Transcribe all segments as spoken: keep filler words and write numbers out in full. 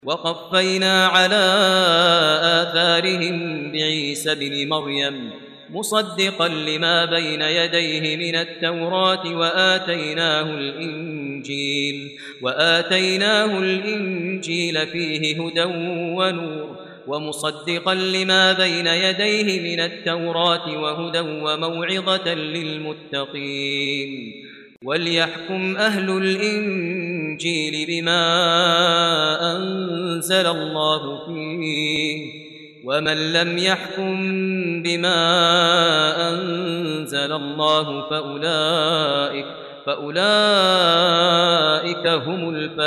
وقفينا على آثارهم بعيسى ابن مريم مصدقا لما بين يديه من التوراة وآتيناه الإنجيل وآتيناه الإنجيل فيه هدى ونور ومصدقا لما بين يديه من التوراة وهدى وموعظة للمتقين وليحكم أهل الإنجيل بما أنزل الله فيه ومن لم يحكم بما أنزل الله فأولئك, فأولئك هم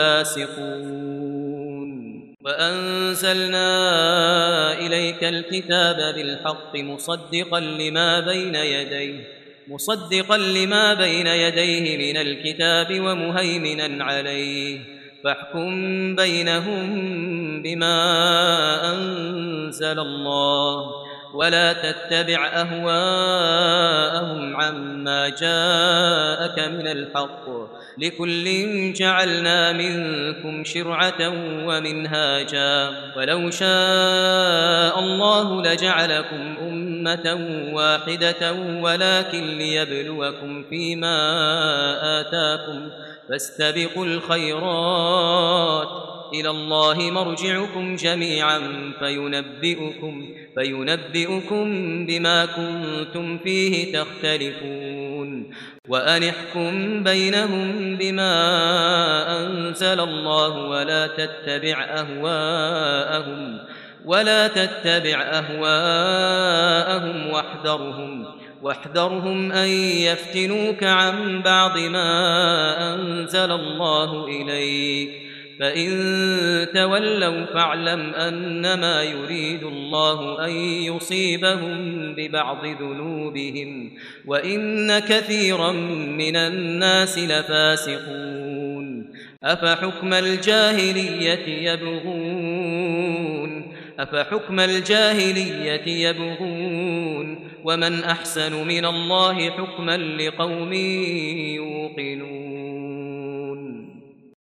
الفاسقون وأنزلنا إليك الكتاب بالحق مصدقا لما بين يديه مصدقا لما بين يديه من الكتاب ومهيمنا عليه فاحكم بينهم بما أنزل الله ولا تتبع أهواءهم عما جاءك من الحق لكل جعلنا منكم شرعة ومنهاجا ولو شاء الله لجعلكم أمة واحدة ولكن ليبلوكم فيما آتاكم فاستبقوا الخيرات إلى الله مرجعكم جميعا فينبئكم, فينبئكم بما كنتم فيه تختلفون وأن احكم بينهم بما أنزل الله ولا تتبع أهواءهم ولا تتبع أهواءهم واحذرهم واحذرهم أن يفتنوك عن بعض ما أنزل الله إليك فإن تولوا فاعلم أنما يريد الله أن يصيبهم ببعض ذنوبهم وإن كثيرا من الناس لفاسقون أفحكم الجاهلية يبغون أفحكم الجاهلية يبغون ومن أحسن من الله حكما لقوم يوقنون